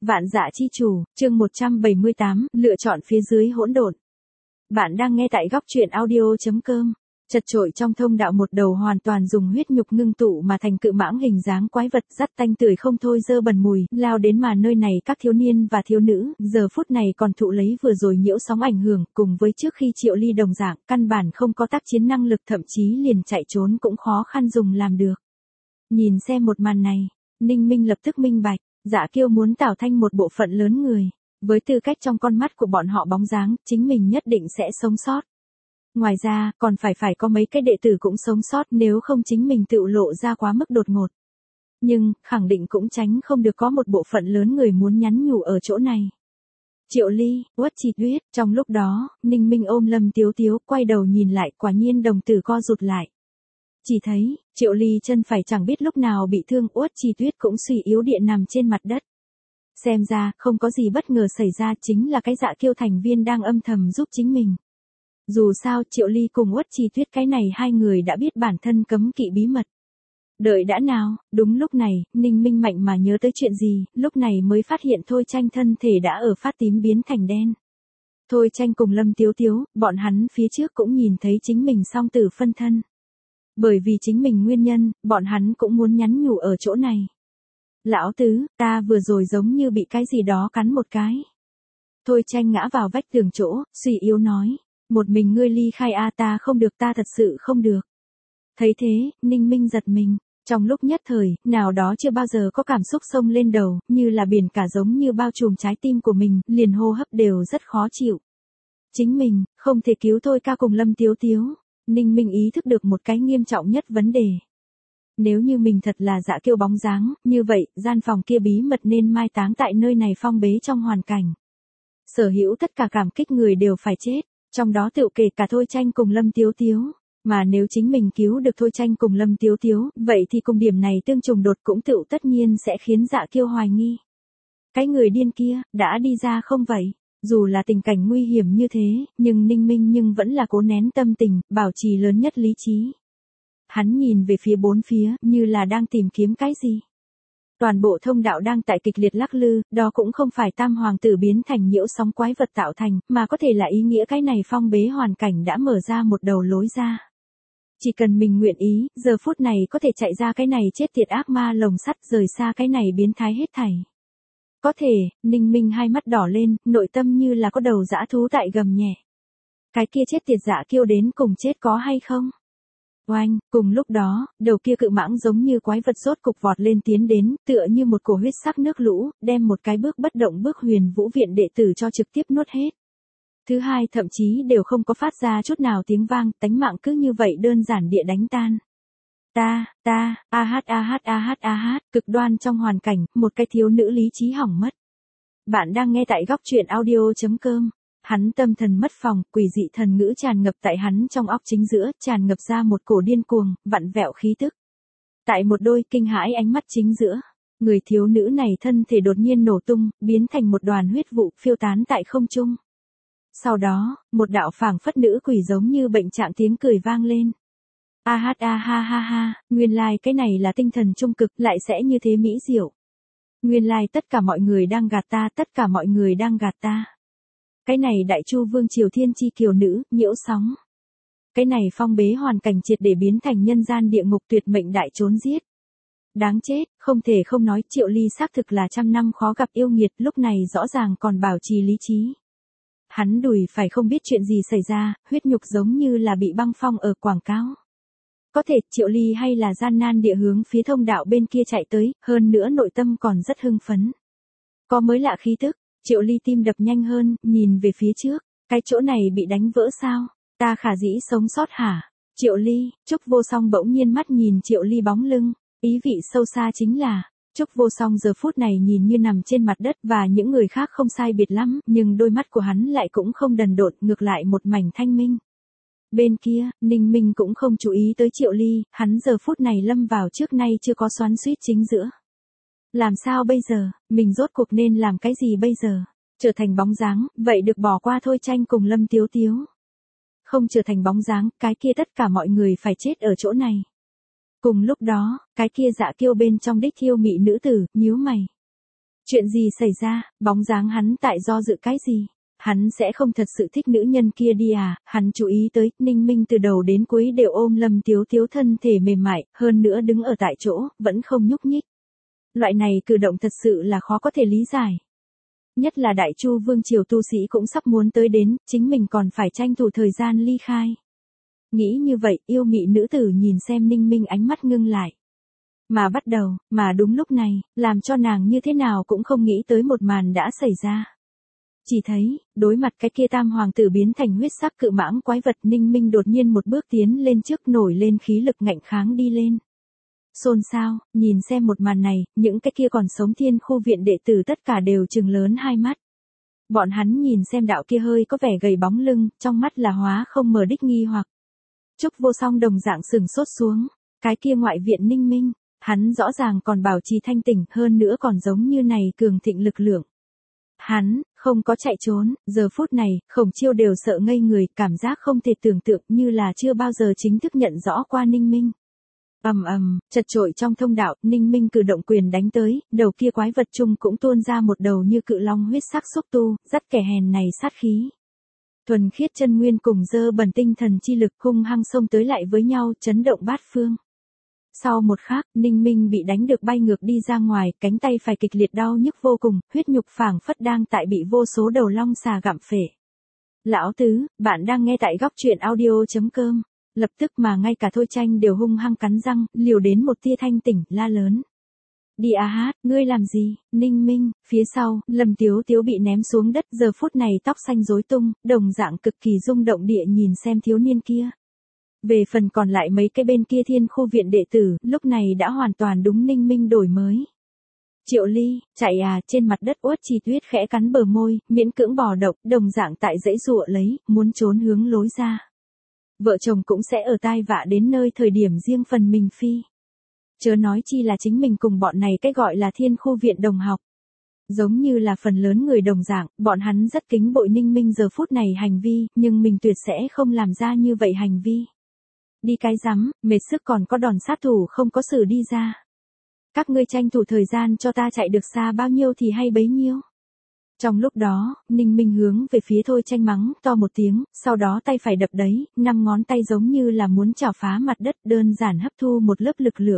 Vạn Dạ Chi Chủ, chương 178, lựa chọn phía dưới hỗn độn. Bạn đang nghe tại góc truyện audio.com. Chật chội trong thông đạo một đầu hoàn toàn dùng huyết nhục ngưng tụ mà thành cự mãng hình dáng quái vật dắt tanh tưởi không thôi dơ bẩn mùi, lao đến mà nơi này các thiếu niên và thiếu nữ, giờ phút này còn thụ lấy vừa rồi nhiễu sóng ảnh hưởng, cùng với trước khi Triệu Ly đồng dạng, căn bản không có tác chiến năng lực, thậm chí liền chạy trốn cũng khó khăn dùng làm được. Nhìn xem một màn này, Ninh Minh lập tức minh bạch, Dạ Kiêu muốn tạo thành một bộ phận lớn người, với tư cách trong con mắt của bọn họ bóng dáng, chính mình nhất định sẽ sống sót. Ngoài ra, còn phải có mấy cái đệ tử cũng sống sót, nếu không chính mình tự lộ ra quá mức đột ngột. Nhưng, khẳng định cũng tránh không được có một bộ phận lớn người muốn nhắn nhủ ở chỗ này. Triệu Ly, Uất Chi Tuyết, trong lúc đó, Ninh Minh ôm Lâm Tiếu Tiếu, quay đầu nhìn lại, quả nhiên đồng tử co rụt lại. Chỉ thấy, Triệu Ly chân phải chẳng biết lúc nào bị thương, Uất Chi Tuyết cũng suy yếu địa nằm trên mặt đất. Xem ra, không có gì bất ngờ xảy ra, chính là cái Dạ Kiêu thành viên đang âm thầm giúp chính mình. Dù sao Triệu Ly cùng Uất Chi Tuyết cái này hai người đã biết bản thân cấm kỵ bí mật. Đợi đã nào, đúng lúc này, Ninh Minh mạnh mà nhớ tới chuyện gì, lúc này mới phát hiện Thôi Tranh thân thể đã ở phát tím biến thành đen. Thôi Tranh cùng Lâm Tiếu Tiếu, bọn hắn phía trước cũng nhìn thấy chính mình song tử phân thân. Bởi vì chính mình nguyên nhân, bọn hắn cũng muốn nhắn nhủ ở chỗ này. Lão tứ, ta vừa rồi giống như bị cái gì đó cắn một cái. Thôi Tranh ngã vào vách tường chỗ, suy yếu nói. Một mình ngươi ly khai ta không được, ta thật sự không được. Thấy thế, Ninh Minh giật mình. Trong lúc nhất thời, nào đó chưa bao giờ có cảm xúc xông lên đầu, như là biển cả giống như bao trùm trái tim của mình, liền hô hấp đều rất khó chịu. Chính mình, không thể cứu Thôi Ca cùng Lâm Tiếu Tiếu. Ninh Minh ý thức được một cái nghiêm trọng nhất vấn đề. Nếu như mình thật là Dạ Kiêu bóng dáng, như vậy, gian phòng kia bí mật nên mai táng tại nơi này phong bế trong hoàn cảnh. Sở hữu tất cả cảm kích người đều phải chết. Trong đó tựu kể cả Thôi Tranh cùng Lâm Tiếu Tiếu. Mà nếu chính mình cứu được Thôi Tranh cùng Lâm Tiếu Tiếu, vậy thì cùng điểm này tương trùng đột cũng tựu tất nhiên sẽ khiến Dạ Kiêu hoài nghi. Cái người điên kia, đã đi ra không vậy? Dù là tình cảnh nguy hiểm như thế, nhưng Ninh Minh vẫn là cố nén tâm tình, bảo trì lớn nhất lý trí. Hắn nhìn về phía bốn phía, như là đang tìm kiếm cái gì. Toàn bộ thông đạo đang tại kịch liệt lắc lư, đó cũng không phải tam hoàng tử biến thành nhiễu sóng quái vật tạo thành, mà có thể là ý nghĩa cái này phong bế hoàn cảnh đã mở ra một đầu lối ra. Chỉ cần mình nguyện ý, giờ phút này có thể chạy ra cái này chết tiệt ác ma lồng sắt, rời xa cái này biến thái hết thảy. Có thể, Ninh Minh hai mắt đỏ lên, nội tâm như là có đầu dã thú tại gầm nhẹ. Cái kia chết tiệt Dạ Kiêu đến cùng chết có hay không? Oanh, cùng lúc đó, đầu kia cự mãng giống như quái vật rốt cục vọt lên tiến đến, tựa như một cổ huyết sắc nước lũ, đem một cái bước bất động bước Huyền Vũ viện đệ tử cho trực tiếp nuốt hết. Thứ hai thậm chí đều không có phát ra chút nào tiếng vang, tánh mạng cứ như vậy đơn giản địa đánh tan. Cực đoan trong hoàn cảnh, một cái thiếu nữ lý trí hỏng mất. Bạn đang nghe tại góc truyện audio.com. Hắn tâm thần mất phòng, quỷ dị thần ngữ tràn ngập tại hắn trong óc chính giữa, tràn ngập ra một cổ điên cuồng, vặn vẹo khí tức. Tại một đôi kinh hãi ánh mắt chính giữa, người thiếu nữ này thân thể đột nhiên nổ tung, biến thành một đoàn huyết vụ phiêu tán tại không trung. Sau đó, một đạo phảng phất nữ quỷ giống như bệnh trạng tiếng cười vang lên. Nguyên lai cái này là tinh thần trung cực, lại sẽ như thế mỹ diệu. Nguyên lai tất cả mọi người đang gạt ta, tất cả mọi người đang gạt ta. Cái này Đại Chu Vương Triều thiên chi kiều nữ, nhiễu sóng. Cái này phong bế hoàn cảnh triệt để biến thành nhân gian địa ngục tuyệt mệnh đại trốn giết. Đáng chết, không thể không nói Triệu Ly xác thực là trăm năm khó gặp yêu nghiệt, lúc này rõ ràng còn bảo trì lý trí. Hắn đùi phải không biết chuyện gì xảy ra, huyết nhục giống như là bị băng phong ở quảng cáo. Có thể Triệu Ly hay là gian nan địa hướng phía thông đạo bên kia chạy tới, hơn nữa nội tâm còn rất hưng phấn. Có mới lạ khí tức. Triệu Ly tim đập nhanh hơn, nhìn về phía trước, cái chỗ này bị đánh vỡ sao? Ta khả dĩ sống sót hả? Triệu Ly, Trúc Vô Song bỗng nhiên mắt nhìn Triệu Ly bóng lưng, ý vị sâu xa chính là, Trúc Vô Song giờ phút này nhìn như nằm trên mặt đất và những người khác không sai biệt lắm, nhưng đôi mắt của hắn lại cũng không đần độn, ngược lại một mảnh thanh minh. Bên kia, Ninh Minh cũng không chú ý tới Triệu Ly, hắn giờ phút này lâm vào trước nay chưa có xoắn xuýt chính giữa. Làm sao bây giờ, mình rốt cuộc nên làm cái gì bây giờ? Trở thành bóng dáng, vậy được bỏ qua Thôi Tranh cùng Lâm Tiếu Tiếu. Không trở thành bóng dáng, cái kia tất cả mọi người phải chết ở chỗ này. Cùng lúc đó, cái kia Dạ Kiêu bên trong đích thiêu mị nữ tử, nhíu mày. Chuyện gì xảy ra, bóng dáng hắn tại do dự cái gì? Hắn sẽ không thật sự thích nữ nhân kia đi à? Hắn chú ý tới, Ninh Minh từ đầu đến cuối đều ôm Lâm Tiếu Tiếu thân thể mềm mại, hơn nữa đứng ở tại chỗ, vẫn không nhúc nhích. Loại này cử động thật sự là khó có thể lý giải. Nhất là Đại Chu vương triều tu sĩ cũng sắp muốn tới đến, chính mình còn phải tranh thủ thời gian ly khai. Nghĩ như vậy, yêu mị nữ tử nhìn xem Ninh Minh ánh mắt ngưng lại. Mà bắt đầu, mà đúng lúc này, làm cho nàng như thế nào cũng không nghĩ tới một màn đã xảy ra. Chỉ thấy, đối mặt cái kia tam hoàng tử biến thành huyết sắc cự mãng quái vật, Ninh Minh đột nhiên một bước tiến lên trước, nổi lên khí lực ngạnh kháng đi lên. Xôn xao, nhìn xem một màn này, những cái kia còn sống Thiên Khu viện đệ tử tất cả đều trừng lớn hai mắt. Bọn hắn nhìn xem đạo kia hơi có vẻ gầy bóng lưng, trong mắt là hóa không mờ đích nghi hoặc. Trúc Vô Song đồng dạng sừng sốt xuống, cái kia ngoại viện Ninh Minh, hắn rõ ràng còn bảo trì thanh tỉnh, hơn nữa còn giống như này cường thịnh lực lượng. Hắn, không có chạy trốn, giờ phút này, Khổng Chiêu đều sợ ngây người, cảm giác không thể tưởng tượng, như là chưa bao giờ chính thức nhận rõ qua Ninh Minh. Chật trội trong thông đạo, Ninh Minh cử động quyền đánh tới, đầu kia quái vật chung cũng tuôn ra một đầu như cự long huyết sắc xúc tu, dắt kẻ hèn này sát khí. Thuần khiết chân nguyên cùng dơ bẩn tinh thần chi lực hung hăng xông tới lại với nhau, chấn động bát phương. Sau một khắc, Ninh Minh bị đánh được bay ngược đi ra ngoài, cánh tay phải kịch liệt đau nhức vô cùng, huyết nhục phảng phất đang tại bị vô số đầu long xà gặm phệ. Lão tứ, bạn đang nghe tại góc truyện audio.com. Lập tức mà ngay cả Thôi Tranh đều hung hăng cắn răng, liều đến một tia thanh tỉnh, la lớn. Đi à hát, ngươi làm gì? Ninh Minh, phía sau, Lâm Tiếu Tiếu bị ném xuống đất, giờ phút này tóc xanh rối tung, đồng dạng cực kỳ rung động địa nhìn xem thiếu niên kia. Về phần còn lại mấy cái bên kia Thiên Khu viện đệ tử, lúc này đã hoàn toàn đúng Ninh Minh đổi mới. Triệu Ly, chạy à, trên mặt đất Uất Trì Tuyết khẽ cắn bờ môi, miễn cưỡng bò độc, đồng dạng tại dãy dụa lấy, muốn trốn hướng lối ra. Vợ chồng cũng sẽ ở tai vạ đến nơi thời điểm riêng phần mình phi. Chớ nói chi là chính mình cùng bọn này cái gọi là Thiên Khu viện đồng học. Giống như là phần lớn người đồng dạng, bọn hắn rất kính bội Ninh Minh giờ phút này hành vi, nhưng mình tuyệt sẽ không làm ra như vậy hành vi. Đi cái rắm, mệt sức còn có đòn sát thủ không có xử đi ra. Các ngươi tranh thủ thời gian cho ta chạy được xa bao nhiêu thì hay bấy nhiêu. Trong lúc đó, Ninh Minh hướng về phía Thôi Tranh mắng to một tiếng, sau đó tay phải đập đấy, 5 ngón tay giống như là muốn chảo phá mặt đất, đơn giản hấp thu một lớp lực lượng.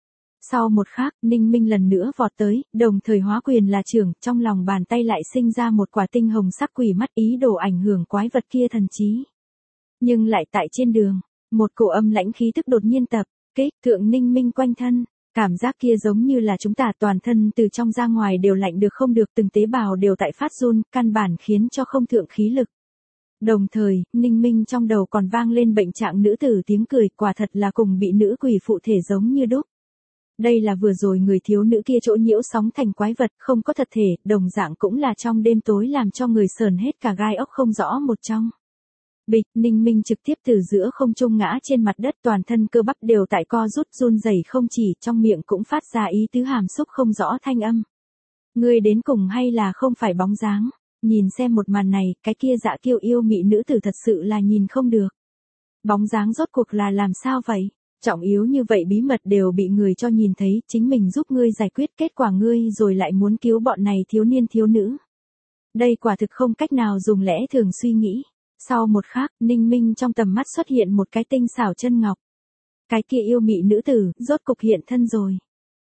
Sau một khắc, Ninh Minh lần nữa vọt tới, đồng thời hóa quyền là trưởng, trong lòng bàn tay lại sinh ra một quả tinh hồng sắc quỷ mắt, ý đồ ảnh hưởng quái vật kia thần trí. Nhưng lại tại trên đường, một cổ âm lãnh khí tức đột nhiên tập kích thượng Ninh Minh quanh thân. Cảm giác kia giống như là chúng ta toàn thân từ trong ra ngoài đều lạnh được không được, từng tế bào đều tại phát run, căn bản khiến cho không thượng khí lực. Đồng thời, Ninh Minh trong đầu còn vang lên bệnh trạng nữ tử tiếng cười, quả thật là cùng bị nữ quỷ phụ thể giống như đúc. Đây là vừa rồi người thiếu nữ kia chỗ nhiễu sóng thành quái vật, không có thật thể, đồng dạng cũng là trong đêm tối làm cho người sờn hết cả gai ốc không rõ một trong. Bịch, Ninh Minh trực tiếp từ giữa không trung ngã trên mặt đất, toàn thân cơ bắp đều tại co rút run rẩy không chỉ, trong miệng cũng phát ra ý tứ hàm xúc không rõ thanh âm. Ngươi đến cùng hay là không phải bóng dáng? Nhìn xem một màn này, cái kia dạ kiêu yêu mị nữ tử thật sự là nhìn không được. Bóng dáng rốt cuộc là làm sao vậy? Trọng yếu như vậy bí mật đều bị người cho nhìn thấy, chính mình giúp ngươi giải quyết, kết quả ngươi rồi lại muốn cứu bọn này thiếu niên thiếu nữ. Đây quả thực không cách nào dùng lẽ thường suy nghĩ. Sau một khắc, Ninh Minh trong tầm mắt xuất hiện một cái tinh xảo chân ngọc. Cái kia yêu mị nữ tử, rốt cục hiện thân rồi.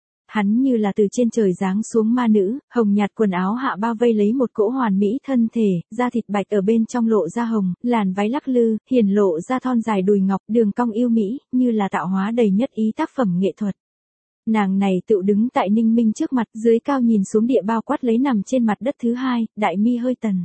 Hắn như là từ trên trời giáng xuống ma nữ, hồng nhạt quần áo hạ bao vây lấy một cỗ hoàn mỹ thân thể, da thịt bạch ở bên trong lộ ra hồng, làn váy lắc lư, hiển lộ ra thon dài đùi ngọc, đường cong yêu mỹ, như là tạo hóa đầy nhất ý tác phẩm nghệ thuật. Nàng này tự đứng tại Ninh Minh trước mặt, dưới cao nhìn xuống địa bao quát lấy nằm trên mặt đất thứ hai, đại mi hơi tần.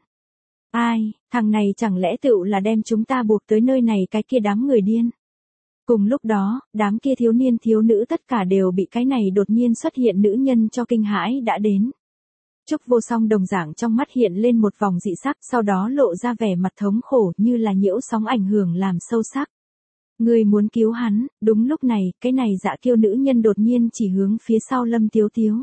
Ai, thằng này chẳng lẽ tựu là đem chúng ta buộc tới nơi này cái kia đám người điên. Cùng lúc đó, đám kia thiếu niên thiếu nữ tất cả đều bị cái này đột nhiên xuất hiện nữ nhân cho kinh hãi đã đến. Trúc Vô Song đồng dạng trong mắt hiện lên một vòng dị sắc, sau đó lộ ra vẻ mặt thống khổ như là nhiễu sóng ảnh hưởng làm sâu sắc. Người muốn cứu hắn, đúng lúc này, cái này dạ kiêu nữ nhân đột nhiên chỉ hướng phía sau Lâm Tiếu Tiếu.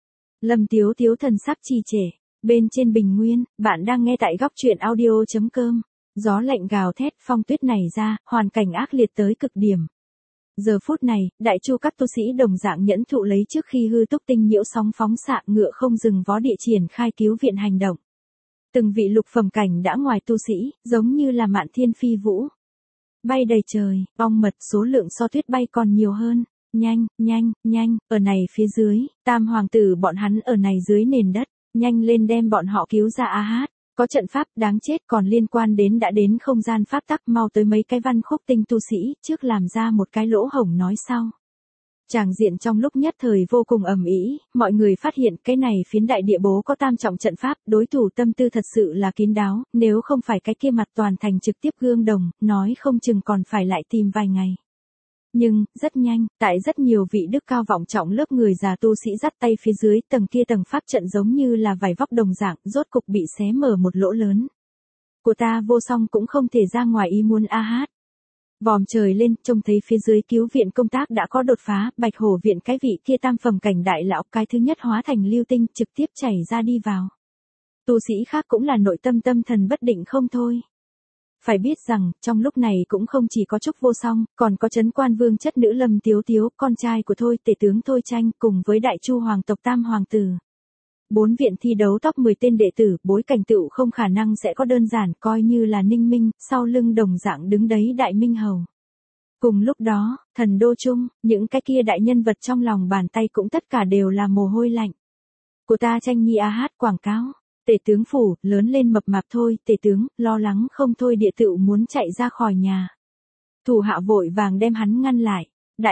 Lâm Tiếu Tiếu thần sắc trì trệ. Bên trên bình nguyên, bạn đang nghe tại góc truyện audio.com. Gió lạnh gào thét, phong tuyết này ra, hoàn cảnh ác liệt tới cực điểm. Giờ phút này, đại chu các tu sĩ đồng dạng nhẫn thụ lấy trước khi hư túc tinh nhiễu sóng phóng xạ ngựa không dừng vó địa triển khai cứu viện hành động. Từng vị lục phẩm cảnh đã ngoài tu sĩ, giống như là mạn thiên phi vũ. Bay đầy trời, ong mật số lượng so tuyết bay còn nhiều hơn. Nhanh, nhanh, nhanh, ở này phía dưới, tam hoàng tử bọn hắn ở này dưới nền đất, nhanh lên đem bọn họ cứu ra a hát. Có trận pháp đáng chết còn liên quan đến đã đến không gian pháp tắc mau tới mấy cái văn khúc tinh tu sĩ trước làm ra một cái lỗ hổng nói sau. Tràng diện trong lúc nhất thời vô cùng ầm ĩ, mọi người phát hiện cái này phiến đại địa bố có tam trọng trận pháp, đối thủ tâm tư thật sự là kín đáo, nếu không phải cái kia mặt toàn thành trực tiếp gương đồng, nói không chừng còn phải lại tìm vài ngày. Nhưng, rất nhanh, tại rất nhiều vị đức cao vọng trọng lớp người già tu sĩ dắt tay phía dưới tầng kia tầng pháp trận giống như là vải vóc đồng dạng, rốt cục bị xé mở một lỗ lớn. Của ta vô song cũng không thể ra ngoài ý muốn a hát. Vòm trời lên, trông thấy phía dưới cứu viện công tác đã có đột phá, Bạch Hổ viện cái vị kia tam phẩm cảnh đại lão cái thứ nhất hóa thành lưu tinh trực tiếp chảy ra đi vào. Tu sĩ khác cũng là nội tâm tâm thần bất định không thôi. Phải biết rằng, trong lúc này cũng không chỉ có Trúc Vô Song, còn có Trấn Quan Vương chất nữ Lâm Tiếu Tiếu, con trai của Thôi Tể tướng Thôi Tranh, cùng với Đại Chu hoàng tộc Tam hoàng tử. 4 viện thi đấu top 10 tên đệ tử, bối cảnh tựu không khả năng sẽ có đơn giản, coi như là Ninh Minh, sau lưng đồng dạng đứng đấy Đại Minh Hầu. Cùng lúc đó, thần đô chung, những cái kia đại nhân vật trong lòng bàn tay cũng tất cả đều là mồ hôi lạnh. Của ta Tranh Nhi a hát quảng cáo. Tể tướng phủ, lớn lên mập mạp thôi, tể tướng, lo lắng không thôi địa tựu muốn chạy ra khỏi nhà. Thủ hạ vội vàng đem hắn ngăn lại.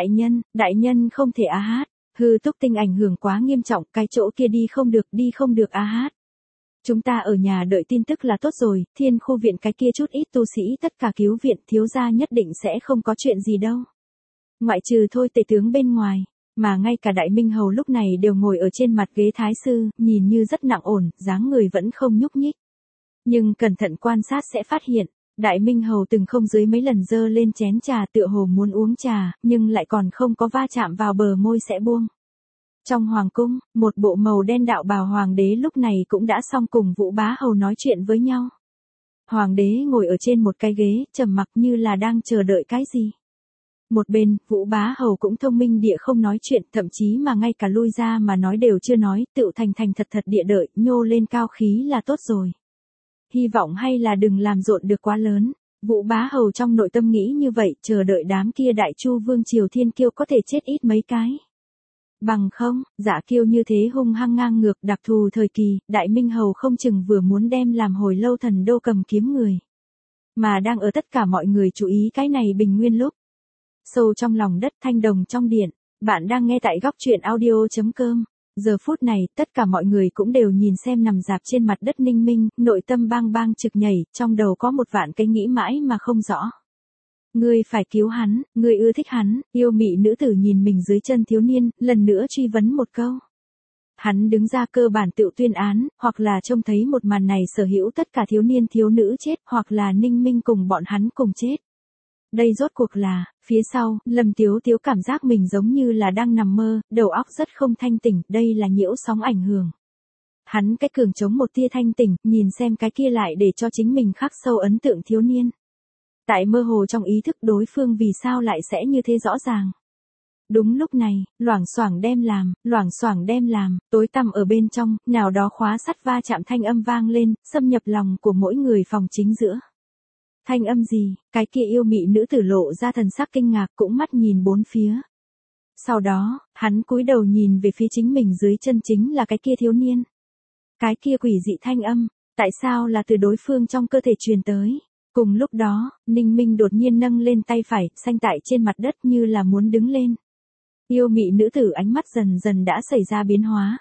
Đại nhân không thể a hát, hư túc tinh ảnh hưởng quá nghiêm trọng, cái chỗ kia đi không được a hát. Chúng ta ở nhà đợi tin tức là tốt rồi, thiên khu viện cái kia chút ít tu sĩ tất cả cứu viện thiếu gia nhất định sẽ không có chuyện gì đâu. Ngoại trừ thôi tể tướng bên ngoài. Mà ngay cả Đại Minh Hầu lúc này đều ngồi ở trên mặt ghế thái sư, nhìn như rất nặng ổn, dáng người vẫn không nhúc nhích. Nhưng cẩn thận quan sát sẽ phát hiện, Đại Minh Hầu từng không dưới mấy lần dơ lên chén trà tựa hồ muốn uống trà, nhưng lại còn không có va chạm vào bờ môi sẽ buông. Trong hoàng cung, một bộ màu đen đạo bào hoàng đế lúc này cũng đã xong cùng Vũ Bá Hầu nói chuyện với nhau. Hoàng đế ngồi ở trên một cái ghế, trầm mặc như là đang chờ đợi cái gì. Một bên, Vũ Bá Hầu cũng thông minh địa không nói chuyện, thậm chí mà ngay cả lui ra mà nói đều chưa nói, tựu thành thật địa đợi, nhô lên cao khí là tốt rồi. Hy vọng hay là đừng làm rộn được quá lớn. Vũ Bá Hầu trong nội tâm nghĩ như vậy, chờ đợi đám kia Đại Chu vương triều thiên kiêu có thể chết ít mấy cái. Bằng không, Dạ Kiêu như thế hung hăng ngang ngược đặc thù thời kỳ, Đại Minh Hầu không chừng vừa muốn đem làm hồi lâu thần đô cầm kiếm người. Mà đang ở tất cả mọi người chú ý cái này bình nguyên lúc. Sâu trong lòng đất thanh đồng trong điện, bạn đang nghe tại góc truyện audio.com. Giờ phút này, tất cả mọi người cũng đều nhìn xem nằm dạp trên mặt đất Ninh Minh, nội tâm bang bang trực nhảy, trong đầu có một vạn cái nghĩ mãi mà không rõ. Ngươi phải cứu hắn, ngươi ưa thích hắn, yêu mị nữ tử nhìn mình dưới chân thiếu niên, lần nữa truy vấn một câu. Hắn đứng ra cơ bản tự tuyên án, hoặc là trông thấy một màn này sở hữu tất cả thiếu niên thiếu nữ chết, hoặc là Ninh Minh cùng bọn hắn cùng chết. Đây rốt cuộc là, phía sau, Lâm Tiếu Tiếu cảm giác mình giống như là đang nằm mơ, đầu óc rất không thanh tỉnh, đây là nhiễu sóng ảnh hưởng. Hắn cái cường chống một tia thanh tỉnh, nhìn xem cái kia lại để cho chính mình khắc sâu ấn tượng thiếu niên. Tại mơ hồ trong ý thức đối phương vì sao lại sẽ như thế rõ ràng. Đúng lúc này, loảng xoảng đem làm, tối tăm ở bên trong, nào đó khóa sắt va chạm thanh âm vang lên, xâm nhập lòng của mỗi người phòng chính giữa. Thanh âm gì, cái kia yêu mị nữ tử lộ ra thần sắc kinh ngạc cũng mắt nhìn bốn phía. Sau đó, hắn cúi đầu nhìn về phía chính mình dưới chân chính là cái kia thiếu niên. Cái kia quỷ dị thanh âm, tại sao là từ đối phương trong cơ thể truyền tới. Cùng lúc đó, Ninh Minh đột nhiên nâng lên tay phải, xanh tại trên mặt đất như là muốn đứng lên. Yêu mị nữ tử ánh mắt dần dần đã xảy ra biến hóa.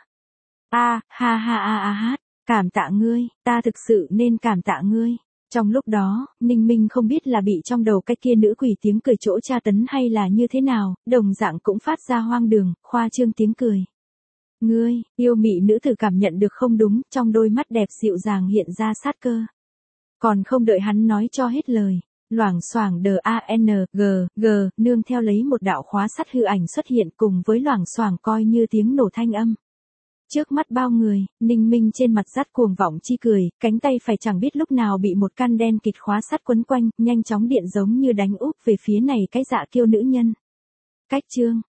Hát, cảm tạ ngươi, ta thực sự nên cảm tạ ngươi. Trong lúc đó, Ninh Minh không biết là bị trong đầu cái kia nữ quỷ tiếng cười chỗ tra tấn hay là như thế nào, đồng dạng cũng phát ra hoang đường, khoa trương tiếng cười. Ngươi, yêu mị nữ tử cảm nhận được không đúng, trong đôi mắt đẹp dịu dàng hiện ra sát cơ. Còn không đợi hắn nói cho hết lời, loảng xoảng nương theo lấy một đạo khóa sắt hư ảnh xuất hiện cùng với loảng xoảng coi như tiếng nổ thanh âm. Trước mắt bao người, Ninh Minh trên mặt dắt cuồng vọng chi cười, cánh tay phải chẳng biết lúc nào bị một căn đen kịt khóa sắt quấn quanh, nhanh chóng điện giống như đánh úp về phía này cái Dạ Kiêu nữ nhân. Cách chương